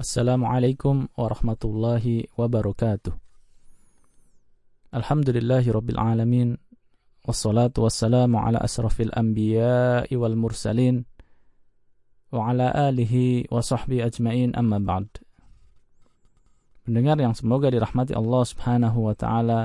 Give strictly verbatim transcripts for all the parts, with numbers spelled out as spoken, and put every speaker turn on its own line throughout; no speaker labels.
Assalamualaikum warahmatullahi wabarakatuh. Alhamdulillahi rabbil alamin. Wassalatu wassalamu ala asrafil anbiya'i wal mursalin wa ala alihi wa sahbihi ajma'in, amma ba'd. Pendengar yang semoga dirahmati Allah subhanahu wa ta'ala,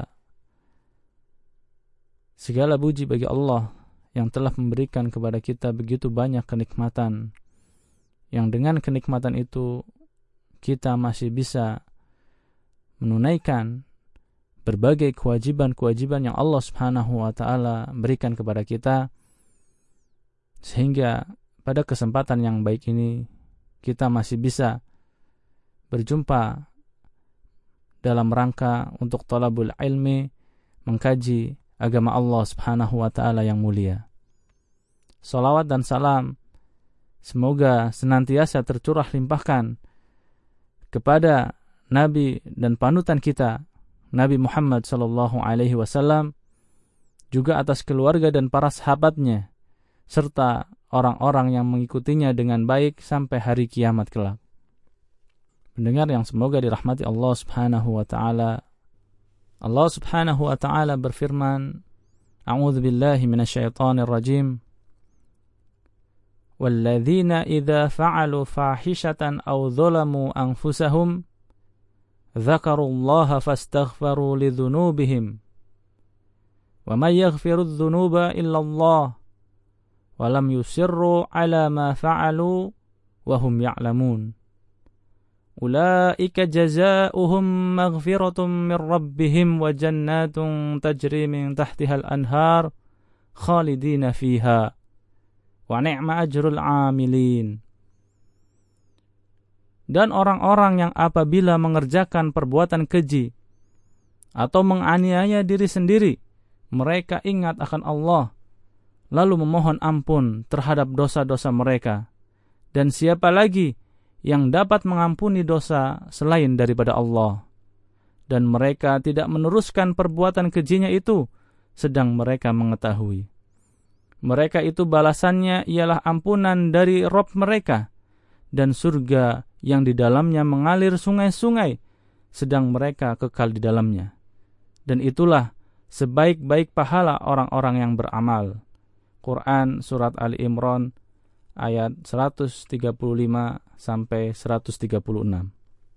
segala puji bagi Allah yang telah memberikan kepada kita begitu banyak kenikmatan, yang dengan kenikmatan itu kita masih bisa menunaikan berbagai kewajiban-kewajiban yang Allah subhanahu wa ta'ala berikan kepada kita, sehingga pada kesempatan yang baik ini kita masih bisa berjumpa dalam rangka untuk thalabul ilmi, mengkaji agama Allah subhanahu wa ta'ala yang mulia. Salawat dan salam semoga senantiasa tercurah limpahkan kepada Nabi dan panutan kita, Nabi Muhammad sallallahu alaihi wasallam, juga atas keluarga dan para sahabatnya, serta orang-orang yang mengikutinya dengan baik sampai hari kiamat kelak. Pendengar yang semoga dirahmati Allah subhanahu wa ta'ala, Allah subhanahu wa ta'ala berfirman, A'udzu billahi minasyaitonir rajim. Walladzina idza fa'alu fahishatan aw dzalamu anfusahum dzakarullaha fastaghfaru lidzunubihim wa may yaghfirudz dzunuba illallah wa lam yusirru 'ala ma fa'alu wa hum ya'lamun. Ulaika jazaohum maghfiratun min rabbihim wa jannatun tajri min tahtihal anhar khalidina fiha wa ni'ma ajrul 'amilin. Dan orang-orang yang apabila mengerjakan perbuatan keji atau menganiaya diri sendiri, mereka ingat akan Allah, lalu memohon ampun terhadap dosa-dosa mereka. Dan siapa lagi yang dapat mengampuni dosa selain daripada Allah? Dan mereka tidak meneruskan perbuatan kejinya itu, sedang mereka mengetahui. Mereka itu balasannya ialah ampunan dari Rabb mereka dan surga yang di dalamnya mengalir sungai-sungai, sedang mereka kekal di dalamnya. Dan itulah sebaik-baik pahala orang-orang yang beramal. Quran Surat Ali Imran ayat seratus tiga puluh lima sampai seratus tiga puluh enam.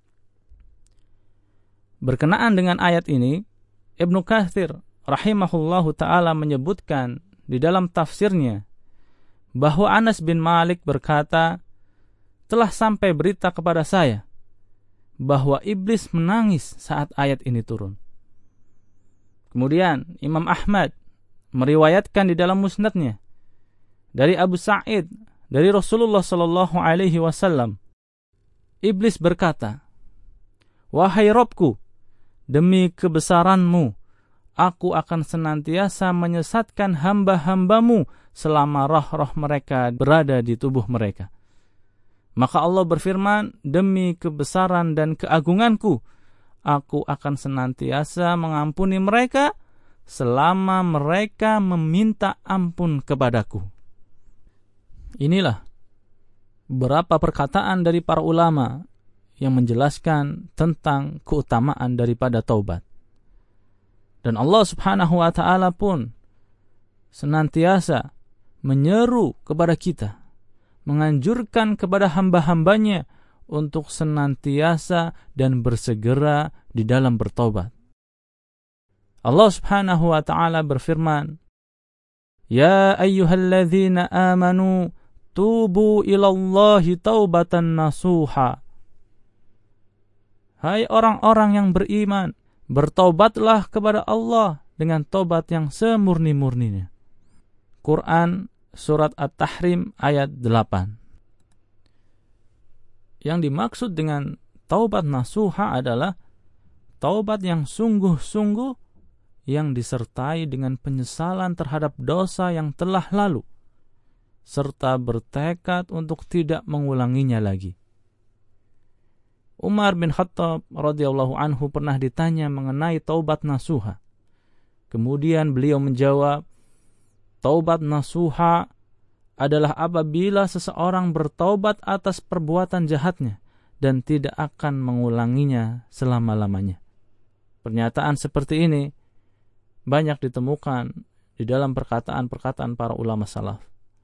Berkenaan dengan ayat ini, Ibnu Katsir rahimahullahu ta'ala menyebutkan di dalam tafsirnya bahwa Anas bin Malik berkata, telah sampai berita kepada saya bahwa iblis menangis saat ayat ini turun. Kemudian Imam Ahmad meriwayatkan di dalam musnadnya dari Abu Sa'id dari Rasulullah sallallahu alaihi wasallam, iblis berkata, wahai Rabbku, demi kebesaranmu aku akan senantiasa menyesatkan hamba-hambamu selama roh-roh mereka berada di tubuh mereka. Maka Allah berfirman, demi kebesaran dan keagunganku, aku akan senantiasa mengampuni mereka selama mereka meminta ampun kepadaku. Inilah beberapa perkataan dari para ulama yang menjelaskan tentang keutamaan daripada taubat. Dan Allah subhanahu wa ta'ala pun senantiasa menyeru kepada kita, menganjurkan kepada hamba-hambanya untuk senantiasa dan bersegera di dalam bertobat. Allah subhanahu wa ta'ala berfirman, Ya ayyuhalladzina amanu tubu ilallahi taubatan nasuha. Hai orang-orang yang beriman, bertaubatlah kepada Allah dengan taubat yang semurni-murninya. Quran Surat At-Tahrim ayat delapan. Yang dimaksud dengan taubat nasuha adalah taubat yang sungguh-sungguh, yang disertai dengan penyesalan terhadap dosa yang telah lalu, serta bertekad untuk tidak mengulanginya lagi. Umar bin Khattab radhiyallahu anhu pernah ditanya mengenai taubat nasuha. Kemudian beliau menjawab, taubat nasuha adalah apabila seseorang bertaubat atas perbuatan jahatnya dan tidak akan mengulanginya selama-lamanya. Pernyataan seperti ini banyak ditemukan di dalam perkataan-perkataan para ulama salaf.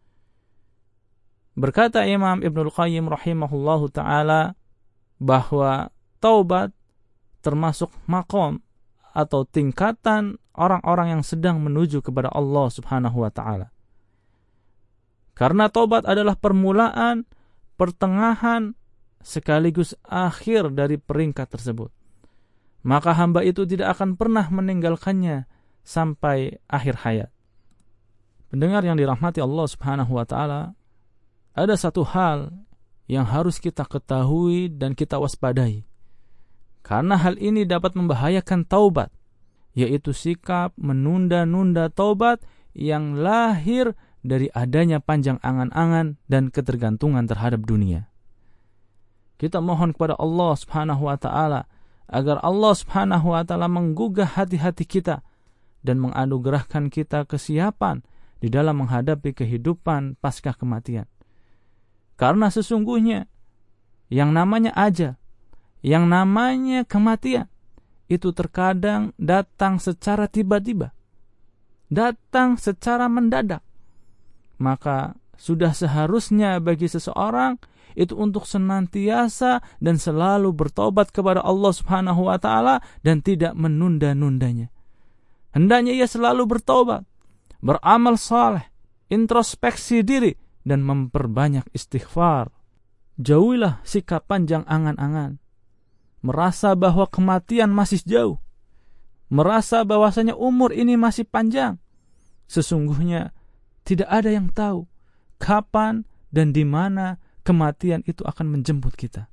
Berkata Imam Ibnul Qayyim rahimahullahu ta'ala bahwa taubat termasuk makom atau tingkatan orang-orang yang sedang menuju kepada Allah subhanahu wa ta'ala. Karena taubat adalah permulaan, pertengahan, sekaligus akhir dari peringkat tersebut. Maka hamba itu tidak akan pernah meninggalkannya sampai akhir hayat. Pendengar yang dirahmati Allah subhanahu wa ta'ala, ada satu hal yang harus kita ketahui dan kita waspadai. Karena hal ini dapat membahayakan taubat, yaitu sikap menunda-nunda taubat yang lahir dari adanya panjang angan-angan dan ketergantungan terhadap dunia. Kita mohon kepada Allah subhanahu wa ta'ala agar Allah subhanahu wa ta'ala menggugah hati-hati kita dan menganugerahkan kita kesiapan di dalam menghadapi kehidupan pasca kematian. Karena sesungguhnya yang namanya ajal, yang namanya kematian, itu terkadang datang secara tiba-tiba, datang secara mendadak. Maka sudah seharusnya bagi seseorang itu untuk senantiasa dan selalu bertobat kepada Allah subhanahu wa ta'ala dan tidak menunda-nundanya. Hendaknya ia selalu bertobat, beramal saleh, introspeksi diri, dan memperbanyak istighfar. Jauhilah sikap panjang angan-angan, merasa bahwa kematian masih jauh, merasa bahwasanya umur ini masih panjang. Sesungguhnya tidak ada yang tahu kapan dan di mana kematian itu akan menjemput kita.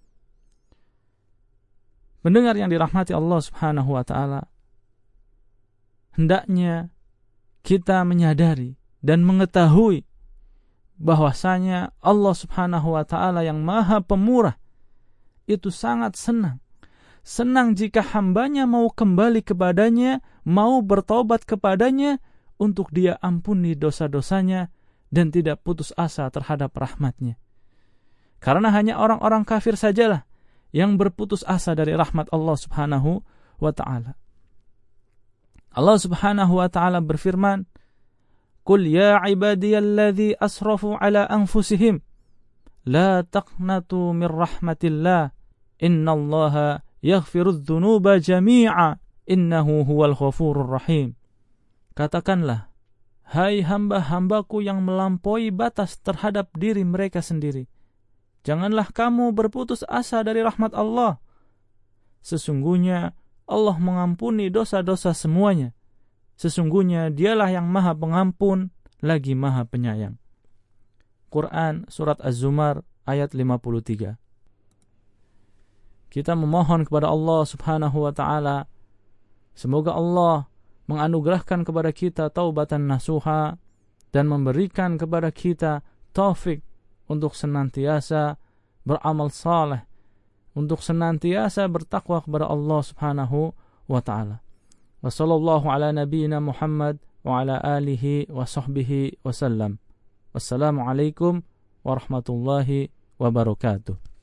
Pendengar yang dirahmati Allah subhanahu wa ta'ala, hendaknya kita menyadari dan mengetahui bahwasanya Allah subhanahu wa ta'ala yang maha pemurah itu sangat senang. Senang jika hambanya mau kembali kepadanya, mau bertobat kepadanya untuk dia ampuni dosa-dosanya dan tidak putus asa terhadap rahmatnya. Karena hanya orang-orang kafir sajalah yang berputus asa dari rahmat Allah subhanahu wa ta'ala. Allah subhanahu wa ta'ala berfirman, Qul ya ibadiyalladzi asrafu ala anfusihim la taqnatu min rahmatillah innallaha yaghfirudz dzunuba jami'a innahu huwal ghafurur rahim. Katakanlah, hai hamba-hambaku yang melampaui batas terhadap diri mereka sendiri, janganlah kamu berputus asa dari rahmat Allah. Sesungguhnya Allah mengampuni dosa-dosa semuanya. Sesungguhnya dialah yang maha pengampun lagi maha penyayang. Quran Surat Az-Zumar ayat lima puluh tiga. Kita memohon kepada Allah subhanahu wa ta'ala, semoga Allah menganugerahkan kepada kita taubatan nasuha dan memberikan kepada kita taufik untuk senantiasa beramal saleh, untuk senantiasa bertakwa kepada Allah subhanahu wa ta'ala. Wa sallallahu ala nabiyyina Muhammad wa ala alihi wa sahbihi wa sallam. Wassalamualaikum warahmatullahi wabarakatuh.